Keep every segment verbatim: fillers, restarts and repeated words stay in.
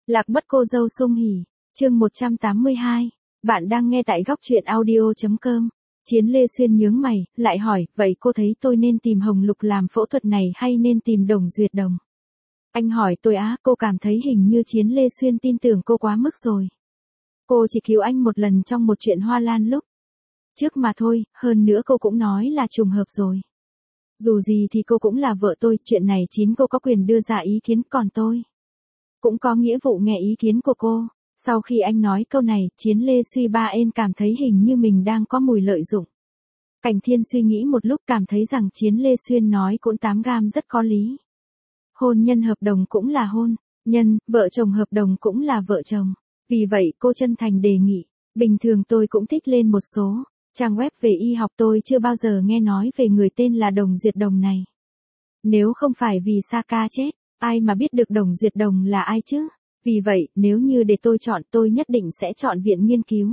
Lạc mất cô dâu Sung Hỉ, chương một trăm tám mươi hai. Bạn đang nghe tại góc truyện audio chấm com. Chiến Lê Xuyên nhướng mày, lại hỏi, vậy cô thấy tôi nên tìm Hồng Lục làm phẫu thuật này hay nên tìm Đồng Duyệt Đồng? Anh hỏi tôi á, cô cảm thấy hình như Chiến Lê Xuyên tin tưởng cô quá mức rồi. Cô chỉ cứu anh một lần trong một chuyện hoa lan lúc trước mà thôi, hơn nữa cô cũng nói là trùng hợp rồi. Dù gì thì cô cũng là vợ tôi, chuyện này chính cô có quyền đưa ra ý kiến, còn tôi cũng có nghĩa vụ nghe ý kiến của cô. Sau khi anh nói câu này, Chiến Lê Suy Ba Ên cảm thấy hình như mình đang có mùi lợi dụng. Cảnh Thiên suy nghĩ một lúc cảm thấy rằng Chiến Lê Xuyên nói cũng tám gam rất có lý. Hôn nhân hợp đồng cũng là hôn nhân, vợ chồng hợp đồng cũng là vợ chồng. Vì vậy cô chân thành đề nghị, bình thường tôi cũng thích lên một số trang web về y học, tôi chưa bao giờ nghe nói về người tên là Đồng Duyệt Đồng này. Nếu không phải vì Saka chết, ai mà biết được Đồng Duyệt Đồng là ai chứ? Vì vậy, nếu như để tôi chọn, tôi nhất định sẽ chọn viện nghiên cứu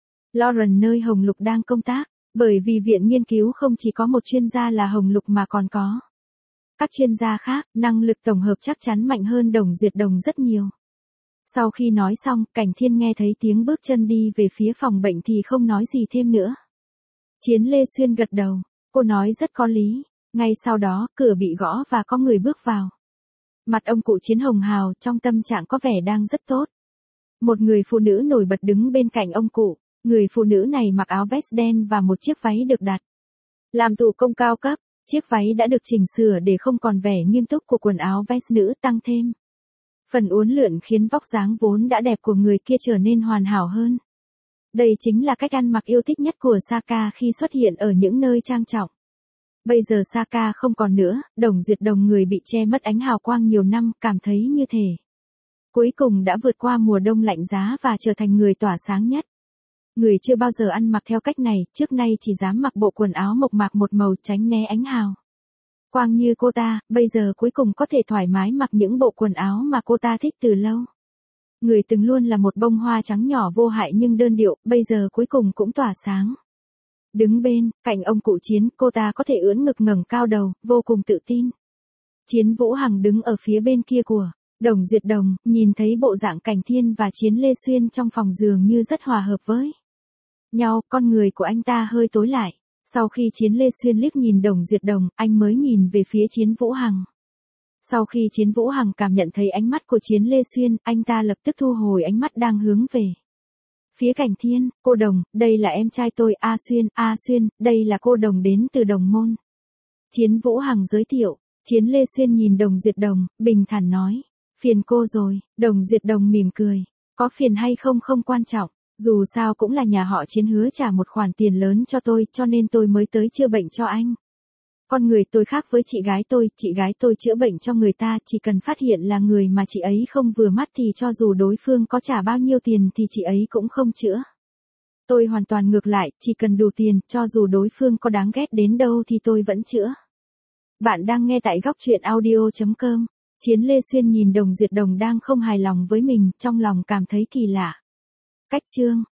Lauren nơi Hồng Lục đang công tác, bởi vì viện nghiên cứu không chỉ có một chuyên gia là Hồng Lục mà còn có các chuyên gia khác, năng lực tổng hợp chắc chắn mạnh hơn Đồng Duyệt Đồng rất nhiều. Sau khi nói xong, Cảnh Thiên nghe thấy tiếng bước chân đi về phía phòng bệnh thì không nói gì thêm nữa. Chiến Lê Xuyên gật đầu, cô nói rất có lý. Ngay sau đó, cửa bị gõ và có người bước vào. Mặt ông cụ Chiến hồng hào, trong tâm trạng có vẻ đang rất tốt. Một người phụ nữ nổi bật đứng bên cạnh ông cụ. Người phụ nữ này mặc áo vest đen và một chiếc váy được đặt làm thủ công cao cấp. Chiếc váy đã được chỉnh sửa để không còn vẻ nghiêm túc của quần áo vest nữ, tăng thêm phần uốn lượn khiến vóc dáng vốn đã đẹp của người kia trở nên hoàn hảo hơn. Đây chính là cách ăn mặc yêu thích nhất của Saka khi xuất hiện ở những nơi trang trọng. Bây giờ Saka không còn nữa, Đồng Duyệt Đồng, người bị che mất ánh hào quang nhiều năm, cảm thấy như thể cuối cùng đã vượt qua mùa đông lạnh giá và trở thành người tỏa sáng nhất. Người chưa bao giờ ăn mặc theo cách này, trước nay chỉ dám mặc bộ quần áo mộc mạc một màu tránh né ánh hào quang như cô ta, bây giờ cuối cùng có thể thoải mái mặc những bộ quần áo mà cô ta thích từ lâu. Người từng luôn là một bông hoa trắng nhỏ vô hại nhưng đơn điệu, bây giờ cuối cùng cũng tỏa sáng. Đứng bên cạnh ông cụ Chiến, cô ta có thể ưỡn ngực ngẩng cao đầu, vô cùng tự tin. Chiến Vũ Hằng đứng ở phía bên kia của Đồng Duyệt Đồng, nhìn thấy bộ dạng Cảnh Thiên và Chiến Lê Xuyên trong phòng dường như rất hòa hợp với nhau, con người của anh ta hơi tối lại. Sau khi Chiến Lê Xuyên liếc nhìn Đồng Duyệt Đồng, anh mới nhìn về phía Chiến Vũ Hằng. Sau khi Chiến Vũ Hằng cảm nhận thấy ánh mắt của Chiến Lê Xuyên, anh ta lập tức thu hồi ánh mắt đang hướng về phía Cảnh Thiên. Cô Đồng, đây là em trai tôi, A Xuyên. A Xuyên, đây là cô Đồng đến từ Đồng Môn. Chiến Vũ Hằng giới thiệu. Chiến Lê Xuyên nhìn Đồng Duyệt Đồng, bình thản nói, phiền cô rồi. Đồng Duyệt Đồng mỉm cười, có phiền hay không không quan trọng. Dù sao cũng là nhà họ Chiến hứa trả một khoản tiền lớn cho tôi, cho nên tôi mới tới chữa bệnh cho anh. Con người tôi khác với chị gái tôi, chị gái tôi chữa bệnh cho người ta, chỉ cần phát hiện là người mà chị ấy không vừa mắt thì cho dù đối phương có trả bao nhiêu tiền thì chị ấy cũng không chữa. Tôi hoàn toàn ngược lại, chỉ cần đủ tiền, cho dù đối phương có đáng ghét đến đâu thì tôi vẫn chữa. Bạn đang nghe tại góc truyện audio chấm com. Chiến Lê Xuyên nhìn Đồng Duyệt Đồng đang không hài lòng với mình, trong lòng cảm thấy kỳ lạ. Cách chương